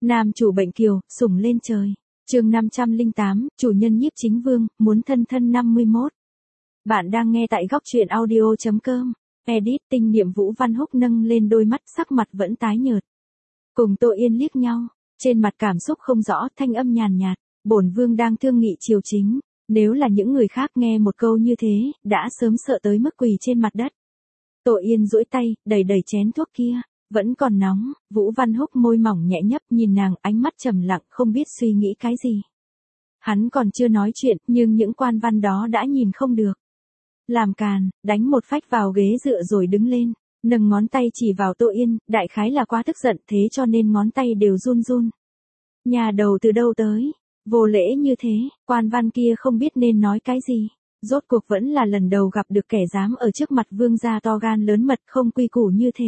Nam chủ bệnh kiều, sủng lên trời. Chương 508, chủ nhân Nhiếp Chính Vương, muốn thân thân 51. Bạn đang nghe tại góc truyện audio.com. Edit tinh niệm Vũ Văn Húc nâng lên đôi mắt, sắc mặt vẫn tái nhợt. Cùng Tô Yên liếc nhau, trên mặt cảm xúc không rõ, thanh âm nhàn nhạt, bổn vương đang thương nghị triều chính, nếu là những người khác nghe một câu như thế, đã sớm sợ tới mức quỳ trên mặt đất. Tô Yên duỗi tay, đẩy chén thuốc kia, vẫn còn nóng. Vũ Văn Húc môi mỏng nhẹ nhấp, nhìn nàng, ánh mắt trầm lặng, không biết suy nghĩ cái gì. Hắn còn chưa nói chuyện, nhưng những quan văn đó đã nhìn không được. Làm càn, đánh một phách vào ghế dựa rồi đứng lên, nâng ngón tay chỉ vào Tô Yên, đại khái là quá tức giận, thế cho nên ngón tay đều run run. Nhà đầu từ đâu tới, vô lễ như thế, quan văn kia không biết nên nói cái gì. Rốt cuộc vẫn là lần đầu gặp được kẻ dám ở trước mặt vương gia to gan lớn mật, không quy củ như thế.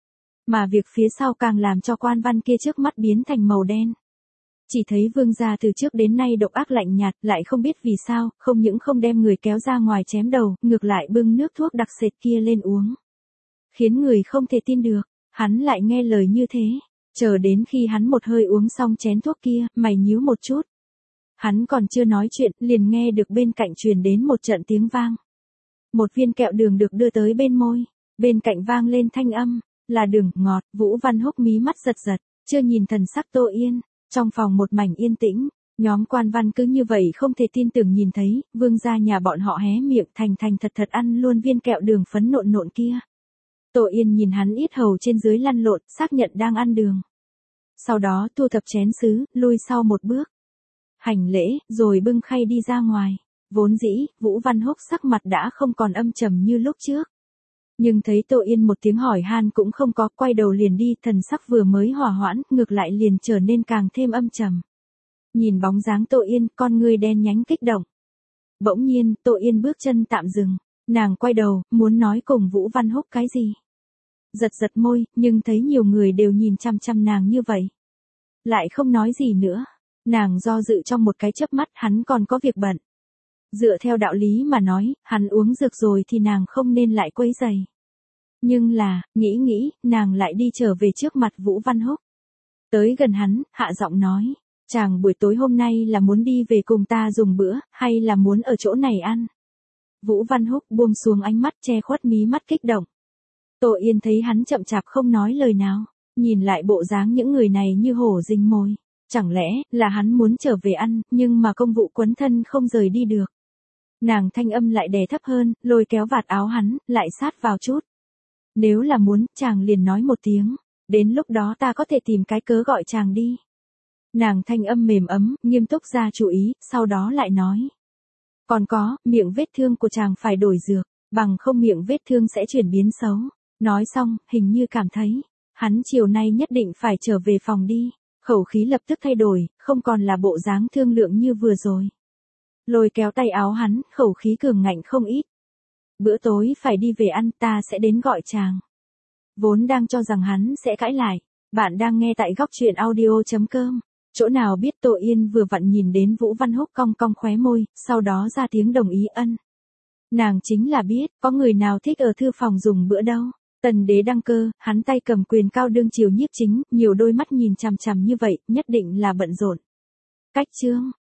Mà việc phía sau càng làm cho quan văn kia trước mắt biến thành màu đen. Chỉ thấy vương gia từ trước đến nay độc ác lạnh nhạt, lại không biết vì sao, không những không đem người kéo ra ngoài chém đầu, ngược lại bưng nước thuốc đặc sệt kia lên uống. Khiến người không thể tin được, hắn lại nghe lời như thế. Chờ đến khi hắn một hơi uống xong chén thuốc kia, mày nhíu một chút. Hắn còn chưa nói chuyện, liền nghe được bên cạnh truyền đến một trận tiếng vang. Một viên kẹo đường được đưa tới bên môi, bên cạnh vang lên thanh âm, là đường ngọt. Vũ Văn Húc mí mắt giật giật, chưa nhìn thần sắc Tô Yên. Trong phòng một mảnh yên tĩnh, nhóm quan văn cứ như vậy không thể tin tưởng nhìn thấy, vương gia nhà bọn họ hé miệng thành thật ăn luôn viên kẹo đường phấn nộn kia. Tô Yên nhìn hắn yết hầu trên dưới lăn lộn, xác nhận đang ăn đường. Sau đó thu thập chén sứ, lui sau một bước. Hành lễ, rồi bưng khay đi ra ngoài. Vốn dĩ, Vũ Văn Húc sắc mặt đã không còn âm trầm như lúc trước. Nhưng thấy Tô Yên một tiếng hỏi han cũng không có, quay đầu liền đi, thần sắc vừa mới hòa hoãn, ngược lại liền trở nên càng thêm âm trầm. Nhìn bóng dáng Tô Yên, con ngươi đen nhánh kích động. Bỗng nhiên, Tô Yên bước chân tạm dừng, nàng quay đầu, muốn nói cùng Vũ Văn Húc cái gì. Giật môi, nhưng thấy nhiều người đều nhìn chăm chăm nàng như vậy. Lại không nói gì nữa, nàng do dự trong một cái chớp mắt, hắn còn có việc bận. Dựa theo đạo lý mà nói, hắn uống dược rồi thì nàng không nên lại quấy rầy. Nhưng là, nghĩ, nàng lại đi trở về trước mặt Vũ Văn Húc. Tới gần hắn, hạ giọng nói, chàng buổi tối hôm nay là muốn đi về cùng ta dùng bữa, hay là muốn ở chỗ này ăn? Vũ Văn Húc buông xuống ánh mắt che khuất mí mắt kích động. Tô Yên thấy hắn chậm chạp không nói lời nào, nhìn lại bộ dáng những người này như hổ rình mồi. Chẳng lẽ là hắn muốn trở về ăn, nhưng mà công vụ quấn thân không rời đi được. Nàng thanh âm lại đè thấp hơn, lôi kéo vạt áo hắn, lại sát vào chút. Nếu là muốn, chàng liền nói một tiếng, đến lúc đó ta có thể tìm cái cớ gọi chàng đi. Nàng thanh âm mềm ấm, nghiêm túc ra chú ý, sau đó lại nói. Còn có, miệng vết thương của chàng phải đổi dược, bằng không miệng vết thương sẽ chuyển biến xấu. Nói xong, hình như cảm thấy, hắn chiều nay nhất định phải trở về phòng đi. Khẩu khí lập tức thay đổi, không còn là bộ dáng thương lượng như vừa rồi. Lôi kéo tay áo hắn, khẩu khí cường ngạnh không ít. Bữa tối phải đi về ăn, ta sẽ đến gọi chàng. Vốn đang cho rằng hắn sẽ cãi lại. Bạn đang nghe tại góc truyện audio.com. Chỗ nào biết Tô Yên vừa vặn nhìn đến Vũ Văn Húc cong cong khóe môi, sau đó ra tiếng đồng ý ân. Nàng chính là biết, có người nào thích ở thư phòng dùng bữa đâu. Tần đế đăng cơ, hắn tay cầm quyền cao đương triều nhiếp chính, nhiều đôi mắt nhìn chằm chằm như vậy, nhất định là bận rộn. Cách chương.